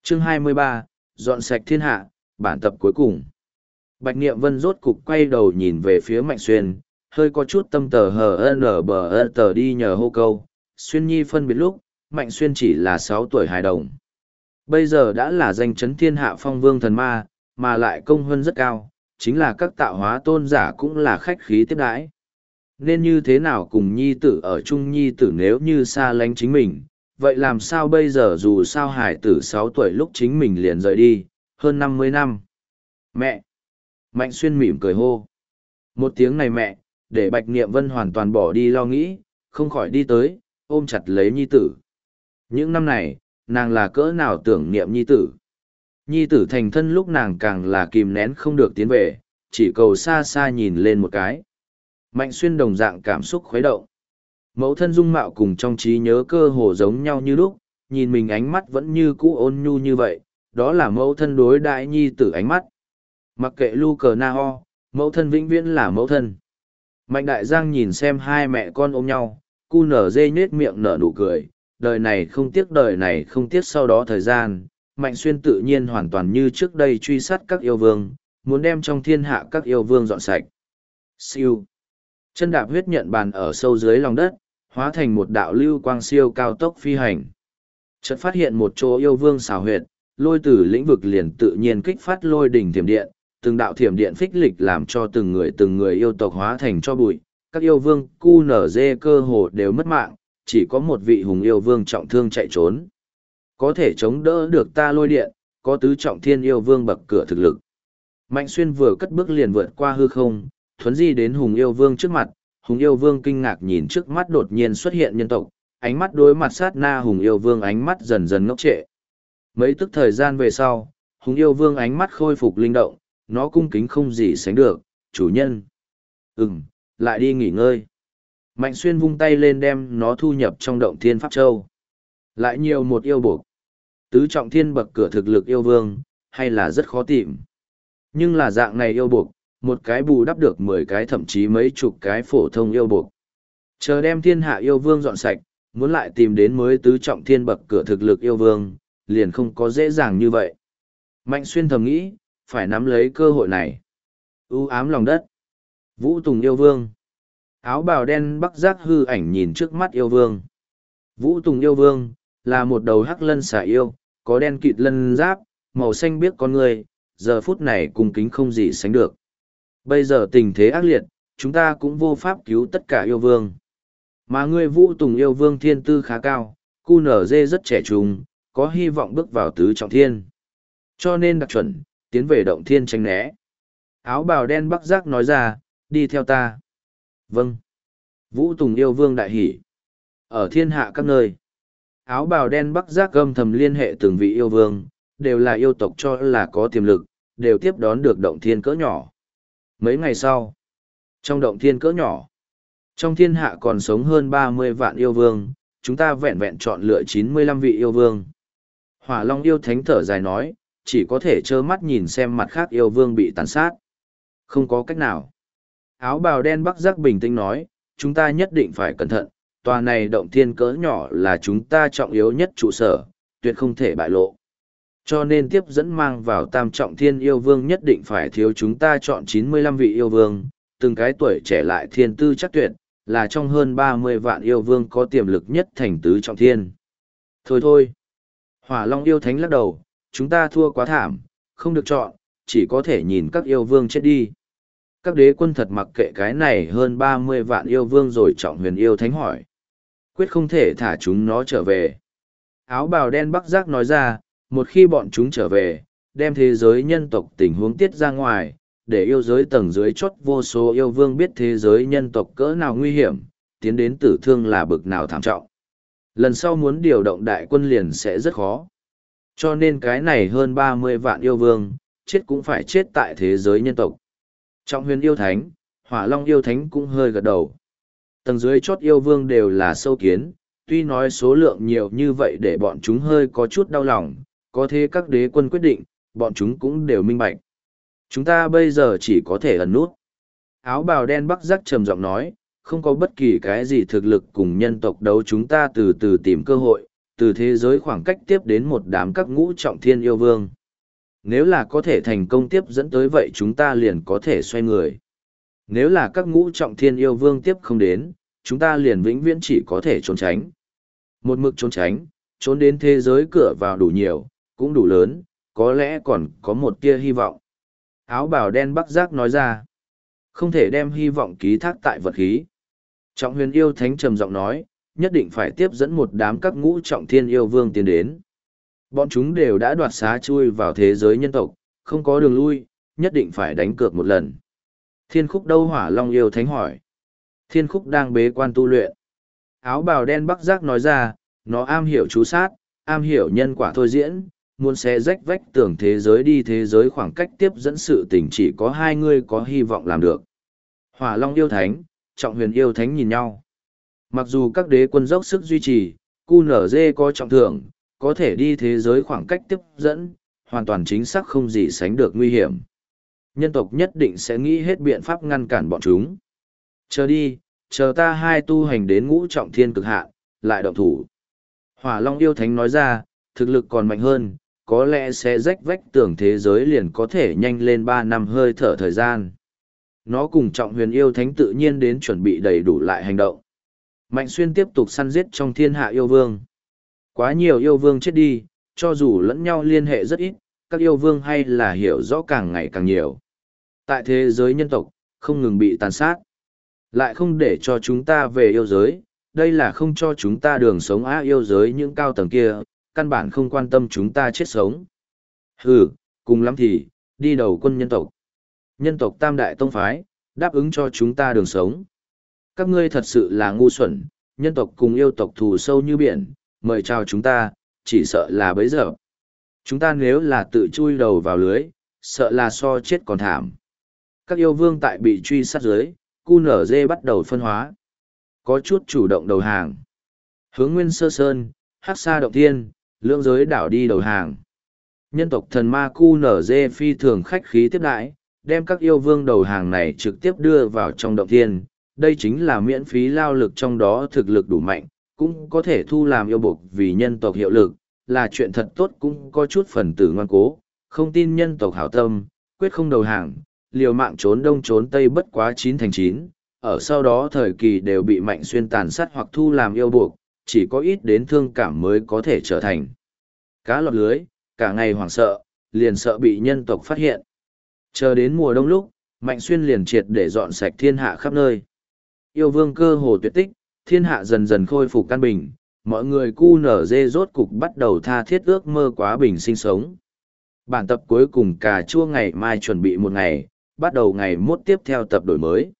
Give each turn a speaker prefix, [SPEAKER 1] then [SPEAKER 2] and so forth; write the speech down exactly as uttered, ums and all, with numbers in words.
[SPEAKER 1] Chương hai mươi ba, dọn sạch thiên hạ, bản tập cuối cùng. Bạch Niệm Vân rốt cục quay đầu nhìn về phía Mạnh Xuyên, hơi có chút tâm tờ hờ nở bờ tờ đi nhờ hô câu. Xuyên nhi phân biệt lúc, Mạnh Xuyên chỉ là sáu tuổi hài đồng. Bây giờ đã là danh chấn thiên hạ phong vương thần ma, mà lại công hơn rất cao, chính là các tạo hóa tôn giả cũng là khách khí tiếp đãi. Nên như thế nào cùng nhi tử ở chung nhi tử nếu như xa lánh chính mình, vậy làm sao bây giờ dù sao hải tử sáu tuổi lúc chính mình liền rời đi, hơn năm mươi năm. Mẹ! Mạnh Xuyên mỉm cười hô. Một tiếng này mẹ, để Bạch Niệm Vân hoàn toàn bỏ đi lo nghĩ, không khỏi đi tới, ôm chặt lấy nhi tử. Những năm này, nàng là cỡ nào tưởng niệm nhi tử. Nhi tử thành thân lúc nàng càng là kìm nén không được tiến về, chỉ cầu xa xa nhìn lên một cái. Mạnh Xuyên đồng dạng cảm xúc khuấy động. Mẫu thân dung mạo cùng trong trí nhớ cơ hồ giống nhau như lúc, nhìn mình ánh mắt vẫn như cũ ôn nhu như vậy, đó là mẫu thân đối đại nhi tử ánh mắt. Mặc kệ lu cờ na ho, mẫu thân vĩnh viễn là mẫu thân. Mạnh Đại Giang nhìn xem hai mẹ con ôm nhau, cu nở dê nhết miệng nở nụ cười, đời này không tiếc đời này không tiếc sau đó thời gian, Mạnh Xuyên tự nhiên hoàn toàn như trước đây truy sát các yêu vương, muốn đem trong thiên hạ các yêu vương dọn sạch. Siêu. Chân đạp huyết nhận bàn ở sâu dưới lòng đất, hóa thành một đạo lưu quang siêu cao tốc phi hành. Chợt phát hiện một chỗ yêu vương xào huyệt, lôi từ lĩnh vực liền tự nhiên kích phát lôi đỉnh thiểm điện, từng đạo thiểm điện phích lịch làm cho từng người từng người yêu tộc hóa thành cho bụi, các yêu vương cu nở dê cơ hồ đều mất mạng, chỉ có một vị hùng yêu vương trọng thương chạy trốn. Có thể chống đỡ được ta lôi điện, có tứ trọng thiên yêu vương bậc cửa thực lực. Mạnh Xuyên vừa cất bước liền vượt qua hư không, thuấn di đến hùng yêu vương trước mặt, hùng yêu vương kinh ngạc nhìn trước mắt đột nhiên xuất hiện nhân tộc, ánh mắt đối mặt sát na hùng yêu vương ánh mắt dần dần ngốc trệ. Mấy tức thời gian về sau, hùng yêu vương ánh mắt khôi phục linh động, nó cung kính không gì sánh được, chủ nhân. Ừm, lại đi nghỉ ngơi. Mạnh Xuyên vung tay lên đem nó thu nhập trong động thiên Pháp Châu. Lại nhiều một yêu buộc. Tứ trọng thiên bậc cửa thực lực yêu vương, hay là rất khó tìm. Nhưng là dạng này yêu buộc, một cái bù đắp được mười cái thậm chí mấy chục cái phổ thông yêu buộc. Chờ đem thiên hạ yêu vương dọn sạch, muốn lại tìm đến mới tứ trọng thiên bậc cửa thực lực yêu vương, liền không có dễ dàng như vậy. Mạnh Xuyên thầm nghĩ, phải nắm lấy cơ hội này. U ám lòng đất. Vũ Tùng yêu vương. Áo bào đen bắc giác hư ảnh nhìn trước mắt yêu vương. Vũ Tùng yêu vương, là một đầu hắc lân xà yêu, có đen kịt lân giáp, màu xanh biếc con người, giờ phút này cung kính không gì sánh được. Bây giờ tình thế ác liệt, chúng ta cũng vô pháp cứu tất cả yêu vương. Mà ngươi Vũ Tùng yêu vương thiên tư khá cao, cu nở dê rất trẻ trung, có hy vọng bước vào tứ trọng thiên. Cho nên đặc chuẩn, tiến về động thiên tránh né. Áo bào đen bắc giác nói ra, đi theo ta. Vâng. Vũ Tùng yêu vương đại hỷ. Ở thiên hạ các nơi, áo bào đen bắc giác âm thầm liên hệ từng vị yêu vương, đều là yêu tộc cho là có tiềm lực, đều tiếp đón được động thiên cỡ nhỏ. Mấy ngày sau, trong động thiên cỡ nhỏ, trong thiên hạ còn sống hơn ba mươi vạn yêu vương, chúng ta vẹn vẹn chọn lựa chín mươi lăm vị yêu vương. Hỏa Long yêu thánh thở dài nói, chỉ có thể trơ mắt nhìn xem mặt khác yêu vương bị tàn sát. Không có cách nào. Áo bào đen bắc giác bình tĩnh nói, chúng ta nhất định phải cẩn thận, tòa này động thiên cỡ nhỏ là chúng ta trọng yếu nhất trụ sở, tuyệt không thể bại lộ. Cho nên tiếp dẫn mang vào tam trọng thiên yêu vương nhất định phải thiếu chúng ta chọn chín mươi lăm vị yêu vương, từng cái tuổi trẻ lại thiên tư chắc tuyệt, là trong hơn ba mươi vạn yêu vương có tiềm lực nhất thành tứ trọng thiên. Thôi thôi. Hỏa Long yêu thánh lắc đầu, chúng ta thua quá thảm, không được chọn, chỉ có thể nhìn các yêu vương chết đi. Các đế quân thật mặc kệ cái này hơn ba mươi vạn yêu vương rồi trọng huyền yêu thánh hỏi. Quyết không thể thả chúng nó trở về. Áo bào đen bắc giác nói ra, một khi bọn chúng trở về, đem thế giới nhân tộc tình huống tiết ra ngoài, để yêu giới tầng dưới chốt vô số yêu vương biết thế giới nhân tộc cỡ nào nguy hiểm, tiến đến tử thương là bực nào thảm trọng. Lần sau muốn điều động đại quân liền sẽ rất khó. Cho nên cái này hơn ba mươi vạn yêu vương, chết cũng phải chết tại thế giới nhân tộc. Trọng huyền yêu thánh, Hỏa Long yêu thánh cũng hơi gật đầu. Tầng dưới chốt yêu vương đều là sâu kiến, tuy nói số lượng nhiều như vậy để bọn chúng hơi có chút đau lòng, có thế các đế quân quyết định, bọn chúng cũng đều minh bạch. Chúng ta bây giờ chỉ có thể ẩn nút. Áo bào đen bắc giác trầm giọng nói, không có bất kỳ cái gì thực lực cùng nhân tộc đấu, chúng ta từ từ tìm cơ hội, từ thế giới khoảng cách tiếp đến một đám các ngũ trọng thiên yêu vương. Nếu là có thể thành công tiếp dẫn tới vậy chúng ta liền có thể xoay người. Nếu là các ngũ trọng thiên yêu vương tiếp không đến, chúng ta liền vĩnh viễn chỉ có thể trốn tránh. Một mực trốn tránh, trốn đến thế giới cửa vào đủ nhiều, cũng đủ lớn, có lẽ còn có một tia hy vọng. Áo bào đen Bắc Giác nói ra, không thể đem hy vọng ký thác tại vật khí. Trọng huyền yêu thánh trầm giọng nói, nhất định phải tiếp dẫn một đám các ngũ trọng thiên yêu vương tiến đến. Bọn chúng đều đã đoạt xá chui vào thế giới nhân tộc, không có đường lui, nhất định phải đánh cược một lần. Thiên khúc đâu? Hỏa Long yêu thánh hỏi. Thiên khúc đang bế quan tu luyện. Áo bào đen Bắc Giác nói ra, nó am hiểu chú sát, am hiểu nhân quả thôi diễn, muốn xé rách vách tường thế giới đi thế giới khoảng cách tiếp dẫn sự tình chỉ có hai người có hy vọng làm được. Hỏa Long yêu thánh, Trọng huyền yêu thánh nhìn nhau. Mặc dù các đế quân dốc sức duy trì, cu nở dê có trọng thưởng, có thể đi thế giới khoảng cách tiếp dẫn, hoàn toàn chính xác không gì sánh được nguy hiểm. Nhân tộc nhất định sẽ nghĩ hết biện pháp ngăn cản bọn chúng. Chờ đi, chờ ta hai tu hành đến ngũ trọng thiên cực hạn, lại động thủ. Hỏa Long yêu thánh nói ra, thực lực còn mạnh hơn, có lẽ sẽ rách vách tường thế giới liền có thể nhanh lên ba năm hơi thở thời gian. Nó cùng Trọng huyền yêu thánh tự nhiên đến chuẩn bị đầy đủ lại hành động. Mạnh Xuyên tiếp tục săn giết trong thiên hạ yêu vương. Quá nhiều yêu vương chết đi, cho dù lẫn nhau liên hệ rất ít, các yêu vương hay là hiểu rõ càng ngày càng nhiều. Tại thế giới nhân tộc, không ngừng bị tàn sát. Lại không để cho chúng ta về yêu giới, đây là không cho chúng ta đường sống á yêu giới những cao tầng kia, căn bản không quan tâm chúng ta chết sống. Hừ, cùng lắm thì, đi đầu quân nhân tộc. Nhân tộc tam đại tông phái, đáp ứng cho chúng ta đường sống. Các ngươi thật sự là ngu xuẩn, nhân tộc cùng yêu tộc thù sâu như biển, mời chào chúng ta, chỉ sợ là bấy giờ. Chúng ta nếu là tự chui đầu vào lưới, sợ là so chết còn thảm. Các yêu vương tại bị truy sát dưới, cu nở dê bắt đầu phân hóa. Có chút chủ động đầu hàng. Hướng Nguyên Sơ Sơn, Hắc Sa Động Thiên, lưỡng giới đảo đi đầu hàng. Nhân tộc thần ma cu nở dê phi thường khách khí tiếp đãi, đem các yêu vương đầu hàng này trực tiếp đưa vào trong động thiên. Đây chính là miễn phí lao lực, trong đó thực lực đủ mạnh, cũng có thể thu làm yêu buộc vì nhân tộc hiệu lực, là chuyện thật tốt, cũng có chút phần tử ngoan cố, không tin nhân tộc hảo tâm, quyết không đầu hàng, liều mạng trốn đông trốn tây bất quá chín thành chín, ở sau đó thời kỳ đều bị Mạnh Xuyên tàn sát hoặc thu làm yêu buộc, chỉ có ít đến thương cảm mới có thể trở thành cá lọt lưới, cả ngày hoảng sợ, liền sợ bị nhân tộc phát hiện. Chờ đến mùa đông lúc, Mạnh Xuyên liền triệt để dọn sạch thiên hạ khắp nơi. Yêu vương cơ hồ tuyệt tích, thiên hạ dần dần khôi phục căn bình, mọi người cu nở dê rốt cục bắt đầu tha thiết ước mơ quá bình sinh sống. Bản tập cuối cùng cà chua ngày mai chuẩn bị một ngày, bắt đầu ngày mốt tiếp theo tập đổi mới.